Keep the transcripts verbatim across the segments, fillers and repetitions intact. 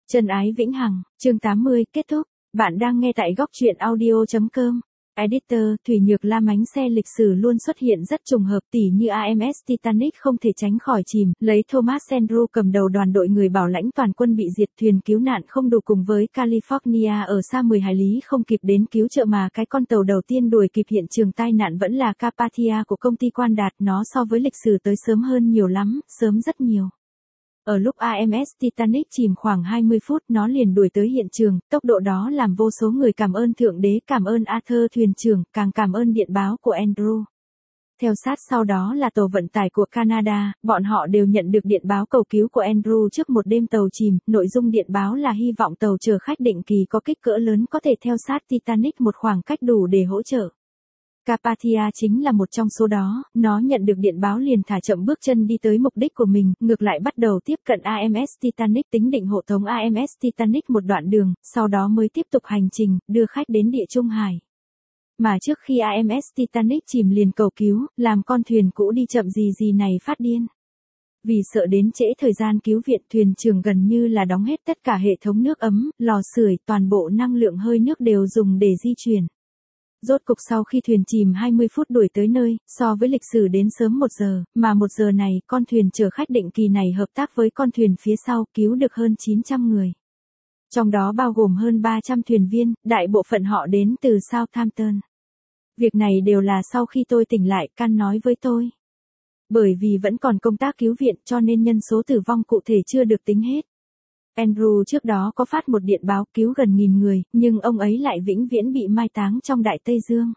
Chân ái vĩnh hằng, chương tám mươi, kết thúc. Bạn đang nghe tại góc truyện audio chấm com. Editor, Thủy Nhược Lam. Ánh xe lịch sử luôn xuất hiện rất trùng hợp, tỉ như a em ét Titanic không thể tránh khỏi chìm, lấy Thomas Andrews cầm đầu đoàn đội người bảo lãnh toàn quân bị diệt, thuyền cứu nạn không đủ cùng với California ở xa mười hải lý không kịp đến cứu trợ mà cái con tàu đầu tiên đuổi kịp hiện trường tai nạn vẫn là Carpathia của công ty Quan Đạt, nó so với lịch sử tới sớm hơn nhiều lắm, sớm rất nhiều. Ở lúc a em ét Titanic chìm khoảng hai mươi phút nó liền đuổi tới hiện trường, tốc độ đó làm vô số người cảm ơn Thượng Đế, cảm ơn Arthur thuyền trưởng, càng cảm ơn điện báo của Andrew. Theo sát sau đó là tàu vận tải của Canada, bọn họ đều nhận được điện báo cầu cứu của Andrew trước một đêm tàu chìm, nội dung điện báo là hy vọng tàu chở khách định kỳ có kích cỡ lớn có thể theo sát Titanic một khoảng cách đủ để hỗ trợ. Carpathia chính là một trong số đó, nó nhận được điện báo liền thả chậm bước chân đi tới mục đích của mình, ngược lại bắt đầu tiếp cận a em ét Titanic, tính định hộ tống a em ét Titanic một đoạn đường, sau đó mới tiếp tục hành trình, đưa khách đến Địa Trung Hải. Mà trước khi a em ét Titanic chìm liền cầu cứu, làm con thuyền cũ đi chậm gì gì này phát điên. Vì sợ đến trễ thời gian cứu viện, thuyền trưởng gần như là đóng hết tất cả hệ thống nước ấm, lò sưởi, toàn bộ năng lượng hơi nước đều dùng để di chuyển. Rốt cục sau khi thuyền chìm hai mươi phút đuổi tới nơi, so với lịch sử đến sớm một giờ, mà một giờ này, con thuyền chở khách định kỳ này hợp tác với con thuyền phía sau, cứu được hơn chín trăm người. Trong đó bao gồm hơn ba trăm thuyền viên, đại bộ phận họ đến từ Southampton. Việc này đều là sau khi tôi tỉnh lại, Can nói với tôi. Bởi vì vẫn còn công tác cứu viện cho nên nhân số tử vong cụ thể chưa được tính hết. Andrew trước đó có phát một điện báo cứu gần nghìn người, nhưng ông ấy lại vĩnh viễn bị mai táng trong Đại Tây Dương.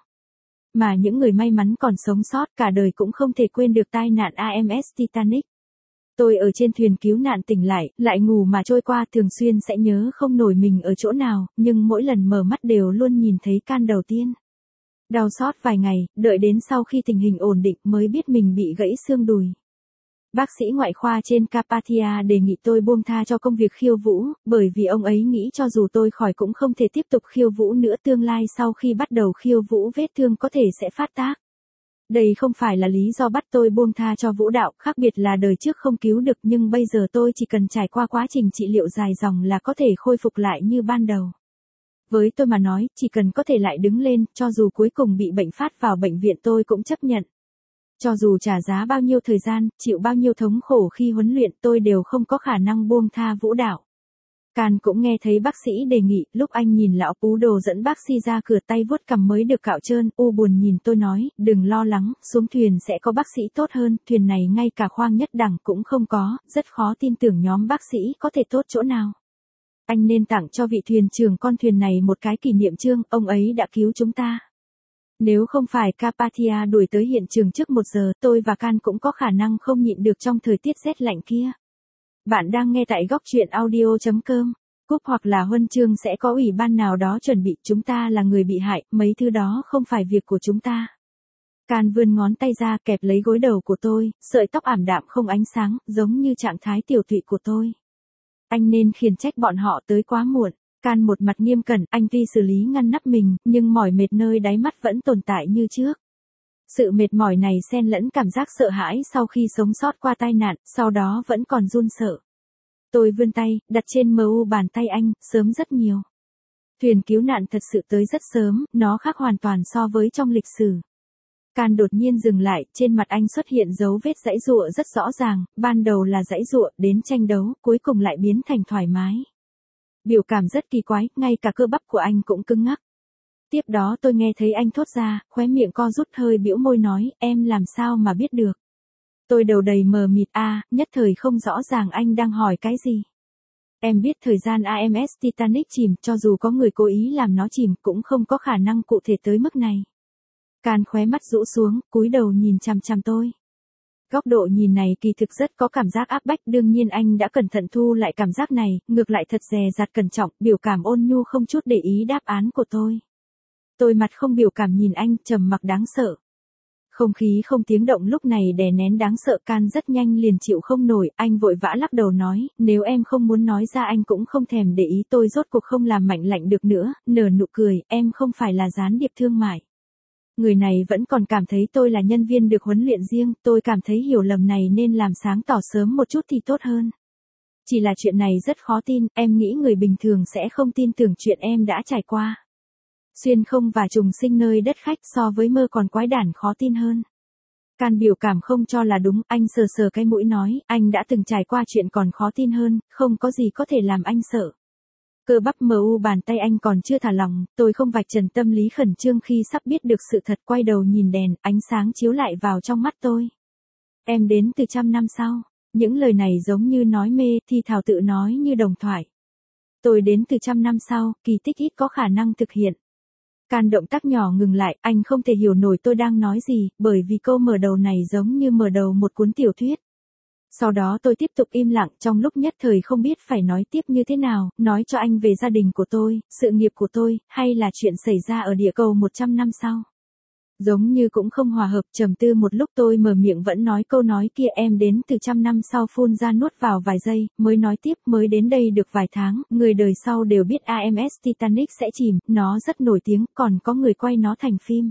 Mà những người may mắn còn sống sót cả đời cũng không thể quên được tai nạn a em ét Titanic. Tôi ở trên thuyền cứu nạn tỉnh lại, lại ngủ mà trôi qua, thường xuyên sẽ nhớ không nổi mình ở chỗ nào, nhưng mỗi lần mở mắt đều luôn nhìn thấy Can đầu tiên. Đau xót vài ngày, đợi đến sau khi tình hình ổn định mới biết mình bị gãy xương đùi. Bác sĩ ngoại khoa trên Carpathia đề nghị tôi buông tha cho công việc khiêu vũ, bởi vì ông ấy nghĩ cho dù tôi khỏi cũng không thể tiếp tục khiêu vũ nữa, tương lai sau khi bắt đầu khiêu vũ vết thương có thể sẽ phát tác. Đây không phải là lý do bắt tôi buông tha cho vũ đạo, khác biệt là đời trước không cứu được nhưng bây giờ tôi chỉ cần trải qua quá trình trị liệu dài dòng là có thể khôi phục lại như ban đầu. Với tôi mà nói, chỉ cần có thể lại đứng lên, cho dù cuối cùng bị bệnh phát vào bệnh viện tôi cũng chấp nhận. Cho dù trả giá bao nhiêu thời gian, chịu bao nhiêu thống khổ khi huấn luyện, tôi đều không có khả năng buông tha vũ đạo. Can cũng nghe thấy bác sĩ đề nghị, lúc anh nhìn lão Pú Đồ dẫn bác sĩ ra cửa, tay vuốt cằm mới được cạo trơn, u buồn nhìn tôi nói, đừng lo lắng, xuống thuyền sẽ có bác sĩ tốt hơn, thuyền này ngay cả khoang nhất đẳng cũng không có, rất khó tin tưởng nhóm bác sĩ có thể tốt chỗ nào. Anh nên tặng cho vị thuyền trưởng con thuyền này một cái kỷ niệm chương, ông ấy đã cứu chúng ta. Nếu không phải Carpathia đuổi tới hiện trường trước một giờ, tôi và Can cũng có khả năng không nhịn được trong thời tiết rét lạnh kia. Bạn đang nghe tại góc truyện audio chấm com. Cúp hoặc là huân chương sẽ có ủy ban nào đó chuẩn bị, chúng ta là người bị hại, mấy thứ đó không phải việc của chúng ta. Can vươn ngón tay ra kẹp lấy gối đầu của tôi, sợi tóc ảm đạm không ánh sáng, giống như trạng thái tiểu tụy của tôi. Anh nên khiển trách bọn họ tới quá muộn. Can một mặt nghiêm cẩn, anh tuy xử lý ngăn nắp mình, nhưng mỏi mệt nơi đáy mắt vẫn tồn tại như trước. Sự mệt mỏi này xen lẫn cảm giác sợ hãi sau khi sống sót qua tai nạn, sau đó vẫn còn run sợ. Tôi vươn tay, đặt trên mờ u bàn tay anh, sớm rất nhiều. Thuyền cứu nạn thật sự tới rất sớm, nó khác hoàn toàn so với trong lịch sử. Can đột nhiên dừng lại, trên mặt anh xuất hiện dấu vết giãy giụa rất rõ ràng, ban đầu là giãy giụa, đến tranh đấu, cuối cùng lại biến thành thoải mái. Biểu cảm rất kỳ quái, ngay cả cơ bắp của anh cũng cứng ngắc. Tiếp đó tôi nghe thấy anh thốt ra, khóe miệng co rút hơi bĩu môi nói, em làm sao mà biết được. Tôi đầu đầy mờ mịt a, à, nhất thời không rõ ràng anh đang hỏi cái gì. Em biết thời gian a em ét Titanic chìm, cho dù có người cố ý làm nó chìm cũng không có khả năng cụ thể tới mức này. Can khóe mắt rũ xuống, cúi đầu nhìn chằm chằm tôi. Góc độ nhìn này kỳ thực rất có cảm giác áp bách, đương nhiên anh đã cẩn thận thu lại cảm giác này, ngược lại thật dè dặt cẩn trọng, biểu cảm ôn nhu không chút để ý đáp án của tôi. Tôi mặt không biểu cảm nhìn anh, trầm mặc đáng sợ. Không khí không tiếng động lúc này đè nén đáng sợ. Can rất nhanh liền chịu không nổi, anh vội vã lắc đầu nói, nếu em không muốn nói ra anh cũng không thèm để ý. Tôi rốt cuộc không làm mạnh lạnh được nữa, nở nụ cười, em không phải là gián điệp thương mại. Người này vẫn còn cảm thấy tôi là nhân viên được huấn luyện riêng, tôi cảm thấy hiểu lầm này nên làm sáng tỏ sớm một chút thì tốt hơn. Chỉ là chuyện này rất khó tin, em nghĩ người bình thường sẽ không tin tưởng chuyện em đã trải qua. Xuyên không và trùng sinh nơi đất khách so với mơ còn quái đản khó tin hơn. Can biểu cảm không cho là đúng, anh sờ sờ cái mũi nói, anh đã từng trải qua chuyện còn khó tin hơn, không có gì có thể làm anh sợ. Cơ bắp mờ u bàn tay anh còn chưa thả lỏng, tôi không vạch trần tâm lý khẩn trương khi sắp biết được sự thật, quay đầu nhìn đèn, ánh sáng chiếu lại vào trong mắt tôi. Em đến từ trăm năm sau. Những lời này giống như nói mê, thì thảo tự nói như đồng thoại. Tôi đến từ trăm năm sau, kỳ tích ít có khả năng thực hiện. Can động tác nhỏ ngừng lại, anh không thể hiểu nổi tôi đang nói gì, bởi vì câu mở đầu này giống như mở đầu một cuốn tiểu thuyết. Sau đó tôi tiếp tục im lặng, trong lúc nhất thời không biết phải nói tiếp như thế nào, nói cho anh về gia đình của tôi, sự nghiệp của tôi, hay là chuyện xảy ra ở địa cầu một trăm năm sau. Giống như cũng không hòa hợp, trầm tư một lúc tôi mở miệng vẫn nói câu nói kia, em đến từ trăm năm sau, phun ra nuốt vào vài giây, mới nói tiếp, mới đến đây được vài tháng, người đời sau đều biết a em ét Titanic sẽ chìm, nó rất nổi tiếng, còn có người quay nó thành phim.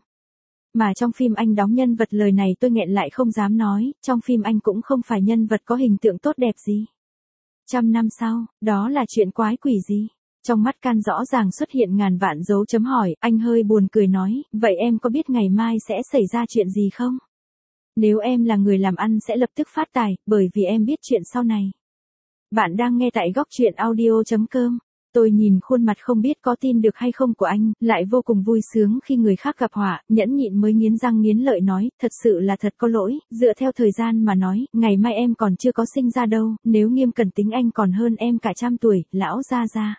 Mà trong phim anh đóng nhân vật, lời này tôi nghẹn lại không dám nói, trong phim anh cũng không phải nhân vật có hình tượng tốt đẹp gì. Trăm năm sau, đó là chuyện quái quỷ gì? Trong mắt Can rõ ràng xuất hiện ngàn vạn dấu chấm hỏi, anh hơi buồn cười nói, vậy em có biết ngày mai sẽ xảy ra chuyện gì không? Nếu em là người làm ăn sẽ lập tức phát tài, bởi vì em biết chuyện sau này. Bạn đang nghe tại góc truyện audio chấm com. Tôi nhìn khuôn mặt không biết có tin được hay không của anh, lại vô cùng vui sướng khi người khác gặp họa, nhẫn nhịn mới nghiến răng nghiến lợi nói, thật sự là thật có lỗi, dựa theo thời gian mà nói, ngày mai em còn chưa có sinh ra đâu, nếu nghiêm cẩn tính anh còn hơn em cả trăm tuổi, lão gia gia.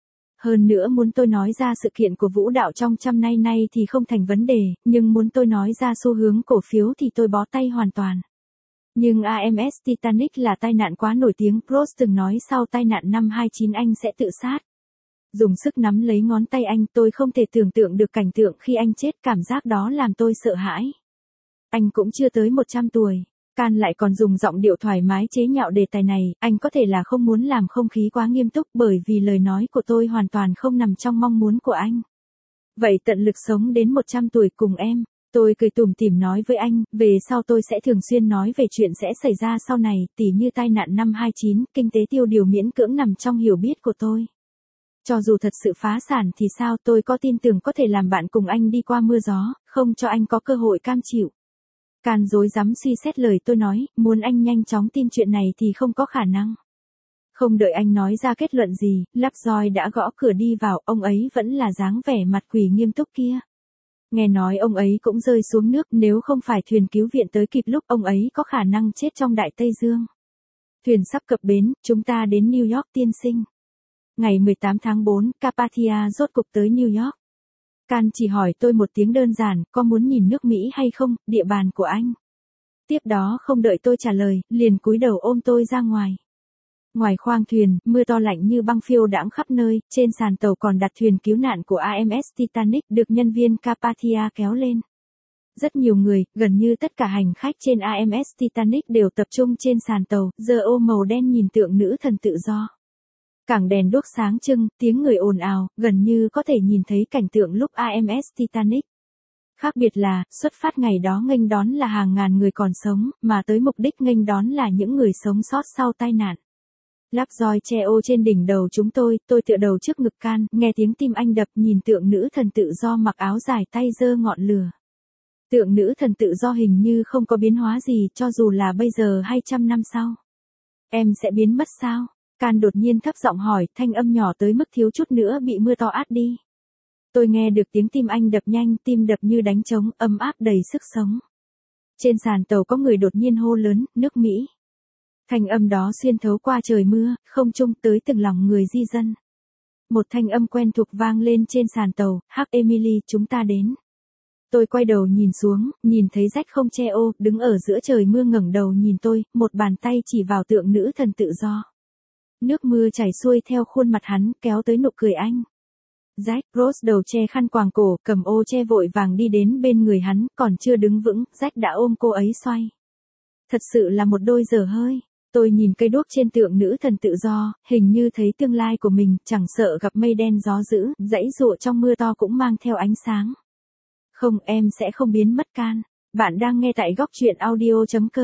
Hơn nữa muốn tôi nói ra sự kiện của vũ đạo trong trăm nay nay thì không thành vấn đề, nhưng muốn tôi nói ra xu hướng cổ phiếu thì tôi bó tay hoàn toàn. Nhưng a em ét Titanic là tai nạn quá nổi tiếng, Prost từng nói sau tai nạn năm hai chín anh sẽ tự sát. Dùng sức nắm lấy ngón tay anh, tôi không thể tưởng tượng được cảnh tượng khi anh chết, cảm giác đó làm tôi sợ hãi. Anh cũng chưa tới một trăm tuổi. Can lại còn dùng giọng điệu thoải mái chế nhạo đề tài này, anh có thể là không muốn làm không khí quá nghiêm túc, bởi vì lời nói của tôi hoàn toàn không nằm trong mong muốn của anh. Vậy tận lực sống đến một trăm tuổi cùng em. Tôi cười tủm tỉm nói với anh, về sau tôi sẽ thường xuyên nói về chuyện sẽ xảy ra sau này, tỉ như tai nạn năm hai chín, kinh tế tiêu điều miễn cưỡng nằm trong hiểu biết của tôi. Cho dù thật sự phá sản thì sao, tôi có tin tưởng có thể làm bạn cùng anh đi qua mưa gió, không cho anh có cơ hội cam chịu. Can dối dám suy xét lời tôi nói, muốn anh nhanh chóng tin chuyện này thì không có khả năng. Không đợi anh nói ra kết luận gì, Lovejoy đã gõ cửa đi vào, ông ấy vẫn là dáng vẻ mặt quỷ nghiêm túc kia. Nghe nói ông ấy cũng rơi xuống nước, nếu không phải thuyền cứu viện tới kịp lúc, ông ấy có khả năng chết trong Đại Tây Dương. Thuyền sắp cập bến, chúng ta đến New York tiên sinh. Ngày mười tám tháng tư, Carpathia rốt cục tới New York. Can chỉ hỏi tôi một tiếng đơn giản, có muốn nhìn nước Mỹ hay không, địa bàn của anh. Tiếp đó không đợi tôi trả lời, liền cúi đầu ôm tôi ra ngoài. Ngoài khoang thuyền, mưa to lạnh như băng phiêu đãng khắp nơi, trên sàn tàu còn đặt thuyền cứu nạn của a em ét Titanic được nhân viên Carpathia kéo lên. Rất nhiều người, gần như tất cả hành khách trên a em ét Titanic đều tập trung trên sàn tàu, giờ ô màu đen nhìn tượng nữ thần tự do. Cảng đèn đuốc sáng trưng, tiếng người ồn ào, gần như có thể nhìn thấy cảnh tượng lúc a em ét Titanic. Khác biệt là, xuất phát ngày đó nghênh đón là hàng ngàn người còn sống, mà tới mục đích nghênh đón là những người sống sót sau tai nạn. Lovejoy che ô trên đỉnh đầu chúng tôi, tôi tựa đầu trước ngực Can, nghe tiếng tim anh đập, nhìn tượng nữ thần tự do mặc áo dài tay giơ ngọn lửa. Tượng nữ thần tự do hình như không có biến hóa gì, cho dù là bây giờ hay trăm năm sau. Em sẽ biến mất sao? Can đột nhiên thấp giọng hỏi, thanh âm nhỏ tới mức thiếu chút nữa bị mưa to át đi. Tôi nghe được tiếng tim anh đập nhanh, tim đập như đánh trống, ấm áp đầy sức sống. Trên sàn tàu có người đột nhiên hô lớn, nước Mỹ. Thanh âm đó xuyên thấu qua trời mưa, không trung tới từng lòng người di dân. Một thanh âm quen thuộc vang lên trên sàn tàu, hắc Emily, chúng ta đến. Tôi quay đầu nhìn xuống, nhìn thấy Jack không che ô, đứng ở giữa trời mưa ngẩng đầu nhìn tôi, một bàn tay chỉ vào tượng nữ thần tự do. Nước mưa chảy xuôi theo khuôn mặt hắn, kéo tới nụ cười anh. Jack, Rose đầu che khăn quàng cổ, cầm ô che vội vàng đi đến bên người hắn, còn chưa đứng vững, Jack đã ôm cô ấy xoay. Thật sự là một đôi dở hơi. Tôi nhìn cây đuốc trên tượng nữ thần tự do, hình như thấy tương lai của mình, chẳng sợ gặp mây đen gió dữ, dãy dụa trong mưa to cũng mang theo ánh sáng. Không, em sẽ không biến mất Can. Bạn đang nghe tại góc truyện audio chấm com.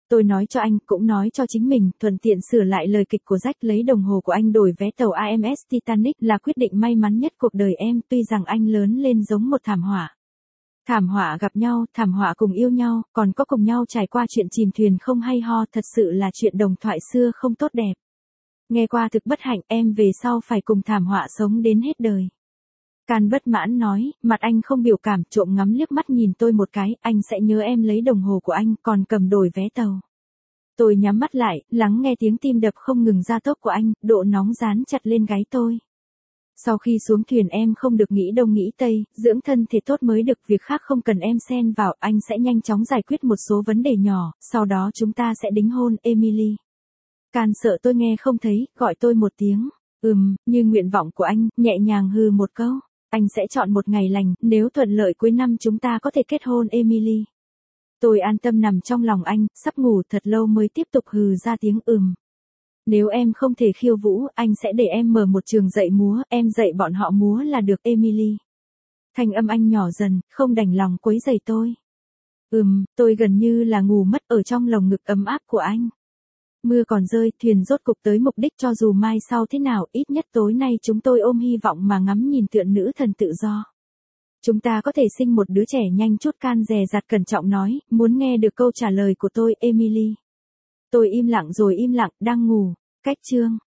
Tôi nói cho anh, cũng nói cho chính mình, thuận tiện sửa lại lời kịch của Jack, lấy đồng hồ của anh đổi vé tàu i em ét Titanic là quyết định may mắn nhất cuộc đời em, tuy rằng anh lớn lên giống một thảm họa. Thảm họa gặp nhau, thảm họa cùng yêu nhau, còn có cùng nhau trải qua chuyện chìm thuyền không hay ho, thật sự là chuyện đồng thoại xưa không tốt đẹp. Nghe qua thực bất hạnh, em về sau phải cùng thảm họa sống đến hết đời. Can bất mãn nói, mặt anh không biểu cảm, trộm ngắm liếc mắt nhìn tôi một cái, anh sẽ nhớ em lấy đồng hồ của anh, còn cầm đổi vé tàu. Tôi nhắm mắt lại, lắng nghe tiếng tim đập không ngừng gia tốc của anh, độ nóng dán chặt lên gáy tôi. Sau khi xuống thuyền em không được nghĩ đông nghĩ tây, dưỡng thân thể tốt mới được, việc khác không cần em xen vào, anh sẽ nhanh chóng giải quyết một số vấn đề nhỏ, sau đó chúng ta sẽ đính hôn, Emily. Can sợ tôi nghe không thấy, gọi tôi một tiếng, ừm, như nguyện vọng của anh, nhẹ nhàng hừ một câu. Anh sẽ chọn một ngày lành, nếu thuận lợi cuối năm chúng ta có thể kết hôn, Emily. Tôi an tâm nằm trong lòng anh, sắp ngủ thật lâu mới tiếp tục hừ ra tiếng ừm. Nếu em không thể khiêu vũ, anh sẽ để em mở một trường dạy múa, em dạy bọn họ múa là được, Emily. Thanh âm anh nhỏ dần, không đành lòng quấy rầy tôi. Ừm, tôi gần như là ngủ mất ở trong lồng ngực ấm áp của anh. Mưa còn rơi, thuyền rốt cục tới mục đích, cho dù mai sau thế nào, ít nhất tối nay chúng tôi ôm hy vọng mà ngắm nhìn tượng nữ thần tự do. Chúng ta có thể sinh một đứa trẻ nhanh chút, Can dè dặt cẩn trọng nói, muốn nghe được câu trả lời của tôi, Emily. Tôi im lặng rồi im lặng, đang ngủ. Cách chương